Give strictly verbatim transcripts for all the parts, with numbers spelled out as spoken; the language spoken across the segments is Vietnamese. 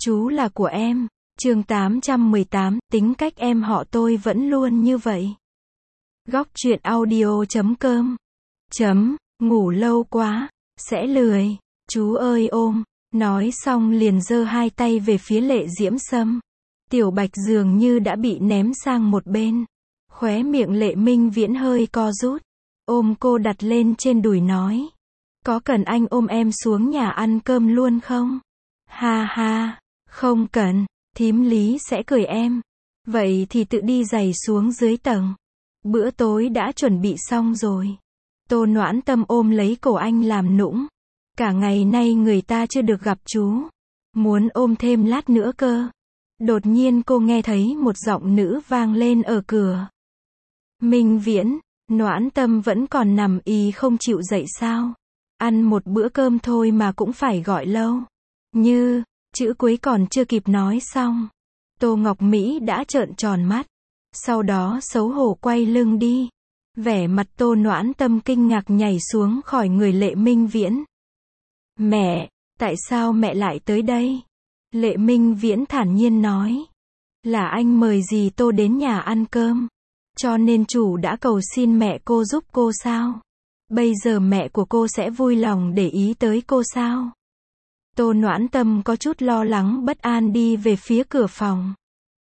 Chú là của em. Chương tám trăm mười tám, tính cách em họ tôi vẫn luôn như vậy. Góc truyện audio chấm com. Chấm, ngủ lâu quá, sẽ lười. Chú ơi ôm. Nói xong liền giơ hai tay về phía Lệ Diễm Sâm. Tiểu Bạch dường như đã bị ném sang một bên. Khóe miệng Lệ Minh Viễn hơi co rút. Ôm cô đặt lên trên đùi nói. Có cần anh ôm em xuống nhà ăn cơm luôn không? Ha ha, không cần, thím Lý sẽ cười em. Vậy thì tự đi giày xuống dưới tầng. Bữa tối đã chuẩn bị xong rồi. Tô Noãn Tâm ôm lấy cổ anh làm nũng. Cả ngày nay người ta chưa được gặp chú. Muốn ôm thêm lát nữa cơ. Đột nhiên cô nghe thấy một giọng nữ vang lên ở cửa. Minh Viễn, Noãn Tâm vẫn còn nằm y không chịu dậy sao? Ăn một bữa cơm thôi mà cũng phải gọi lâu. Như, chữ cuối còn chưa kịp nói xong. Tô Ngọc Mỹ đã trợn tròn mắt. Sau đó xấu hổ quay lưng đi. Vẻ mặt Tô Noãn Tâm kinh ngạc nhảy xuống khỏi người Lệ Minh Viễn. Mẹ, tại sao mẹ lại tới đây? Lệ Minh Viễn thản nhiên nói. Là anh mời dì Tô đến nhà ăn cơm. Cho nên chủ đã cầu xin mẹ cô giúp cô sao? Bây giờ mẹ của cô sẽ vui lòng để ý tới cô sao? Tô Noãn Tâm có chút lo lắng bất an đi về phía cửa phòng.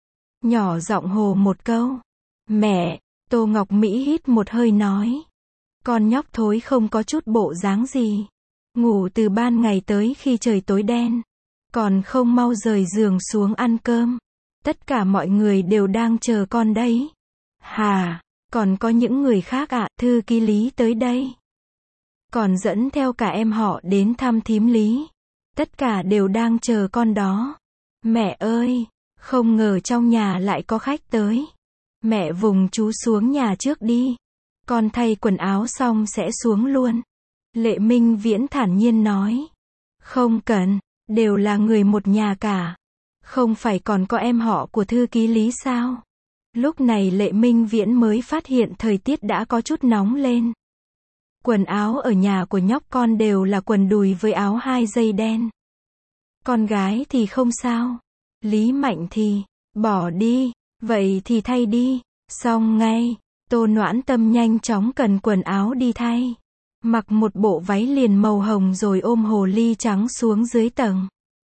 Nhỏ giọng hồ một câu. Mẹ, Tô Ngọc Mỹ hít một hơi nói. Con nhóc thối không có chút bộ dáng gì. Ngủ từ ban ngày tới khi trời tối đen. Còn không mau rời giường xuống ăn cơm. Tất cả mọi người đều đang chờ con đấy. Hà, còn có những người khác ạ, à, thư ký Lý tới đây. Còn dẫn theo cả em họ đến thăm thím Lý. Tất cả đều đang chờ con đó. Mẹ ơi, không ngờ trong nhà lại có khách tới. Mẹ vùng chú xuống nhà trước đi. Con thay quần áo xong sẽ xuống luôn. Lệ Minh Viễn thản nhiên nói. Không cần, đều là người một nhà cả. Không phải còn có em họ của thư ký Lý sao? Lúc này Lệ Minh Viễn mới phát hiện thời tiết đã có chút nóng lên. Quần áo ở nhà của nhóc con đều là quần đùi với áo hai dây đen. Con gái thì không sao. Lý Mạnh thì, bỏ đi, vậy thì thay đi. Xong ngay, Tô Noãn Tâm nhanh chóng cần quần áo đi thay. Mặc một bộ váy liền màu hồng rồi ôm hồ ly trắng xuống dưới tầng.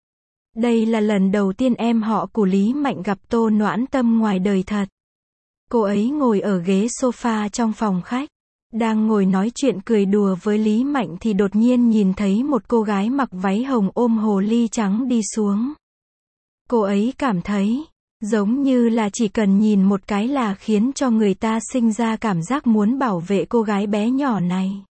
Đây là lần đầu tiên em họ của Lý Mạnh gặp Tô Noãn Tâm ngoài đời thật. Cô ấy ngồi ở ghế sofa trong phòng khách. Đang ngồi nói chuyện cười đùa với Lý Mạnh thì đột nhiên nhìn thấy một cô gái mặc váy hồng ôm hồ ly trắng đi xuống. Cô ấy cảm thấy, giống như là chỉ cần nhìn một cái là khiến cho người ta sinh ra cảm giác muốn bảo vệ cô gái bé nhỏ này.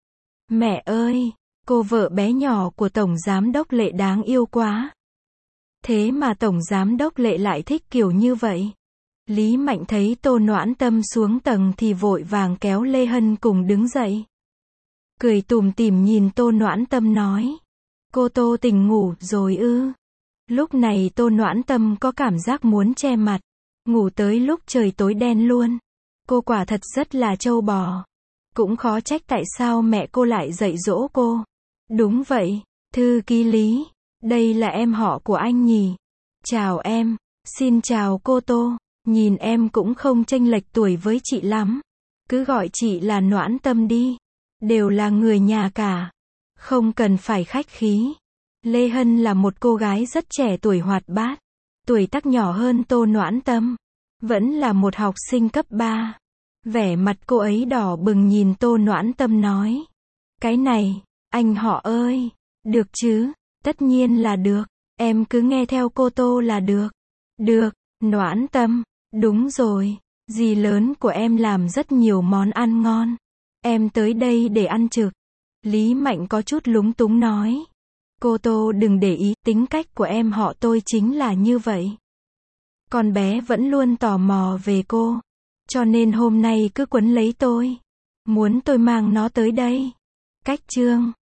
Mẹ ơi, cô vợ bé nhỏ của Tổng Giám đốc Lệ đáng yêu quá. Thế mà Tổng Giám đốc Lệ lại thích kiểu như vậy. Lý Mạnh thấy Tô Noãn Tâm xuống tầng thì vội vàng kéo Lê Hân cùng đứng dậy. Cười tủm tỉm nhìn Tô Noãn Tâm nói. Cô Tô tỉnh ngủ rồi ư? Lúc này Tô Noãn Tâm có cảm giác muốn che mặt. Ngủ tới lúc trời tối đen luôn. Cô quả thật rất là trâu bò. Cũng khó trách tại sao mẹ cô lại dạy dỗ cô. Đúng vậy, thư ký Lý. Đây là em họ của anh nhỉ? Chào em. Xin chào cô Tô. Nhìn em cũng không chênh lệch tuổi với chị lắm. Cứ gọi chị là Noãn Tâm đi. Đều là người nhà cả. Không cần phải khách khí. Lê Hân là một cô gái rất trẻ tuổi hoạt bát. Tuổi tác nhỏ hơn Tô Noãn Tâm. Vẫn là một học sinh cấp ba. Vẻ mặt cô ấy đỏ bừng nhìn Tô Noãn Tâm nói. Cái này, anh họ ơi. Được chứ, tất nhiên là được. Em cứ nghe theo cô Tô là được. Được, Noãn Tâm. Đúng rồi, dì lớn của em làm rất nhiều món ăn ngon. Em tới đây để ăn trực. Lý Mạnh có chút lúng túng nói. Cô Tô đừng để ý, tính cách của em họ tôi chính là như vậy. Con bé vẫn luôn tò mò về cô. Cho nên hôm nay cứ quấn lấy tôi. Muốn tôi mang nó tới đây. Cách chương